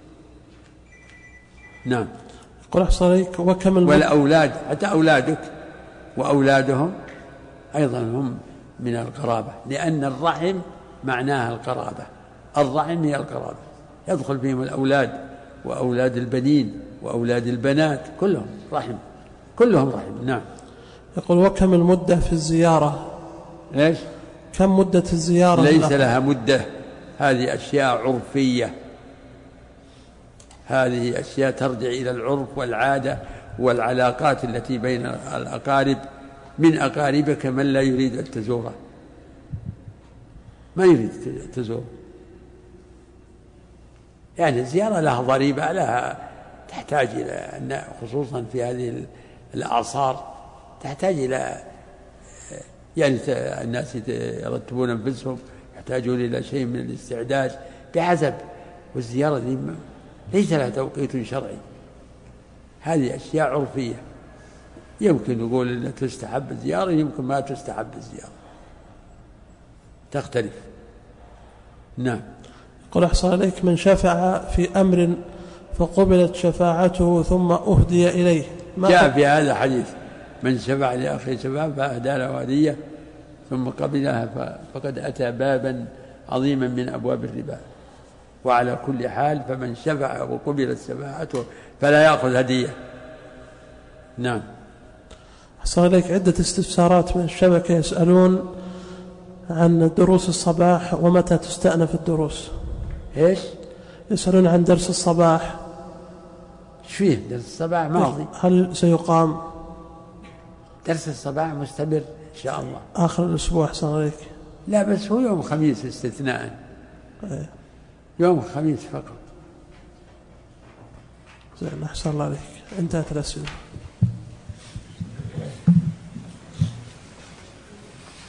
نعم. قل أحسن عليك وكم المد... والأولاد حتى أولادك وأولادهم أيضا هم من القرابة، لأن الرحم معناها القرابة، الرحم هي القرابة، يدخل فيهم الأولاد وأولاد البنين وأولاد البنات كلهم رحم، كلهم رحم. نعم. يقول وكم المدة في الزيارة؟ ليش؟ كم مدة الزيارة؟ ليس لها مدة، هذه أشياء عرفية، هذه أشياء ترجع إلى العرف والعادة والعلاقات التي بين الأقارب، من أقاربك من لا يريد أن تزوره ما يريد تزور. يعني الزيارة لها ضريبة، لها تحتاج إلى، خصوصا في هذه الأعصار تحتاج إلى، يعني الناس يرتبون أنفسهم، يحتاجون إلى شيء من الاستعداد بحسب. والزيارة دي ليس لها توقيت شرعي، هذه أشياء عرفية، يمكن نقول أنها تستحب الزيارة، يمكن ما تستحب الزيارة، تختلف. نعم. قل أحسن عليك، من شفع في أمر فقبلت شفاعته ثم أهدي إليه، جاء في هذا حديث: من شفع لأخي شفاعة فأهدى له هدية ثم قبلها فقد أتى بابا عظيما من أبواب الربا. وعلى كل حال فمن شفع وقبلت شفاعته فلا يأخذ هدية. نعم. أحسن عليك، عدة استفسارات من الشبكة يسألون عن دروس الصباح ومتى تستأنف الدروس. إيش؟ يسألون عن درس الصباح. إيش فيه؟ درس الصباح ماضي. هل سيقام؟ درس الصباح مستمر إن شاء الله آخر الأسبوع. أحسن عليك. لا بس هو يوم خميس استثناء، يوم خميس فقط. زين، أحسن الله عليك. انتهت الأسئلة.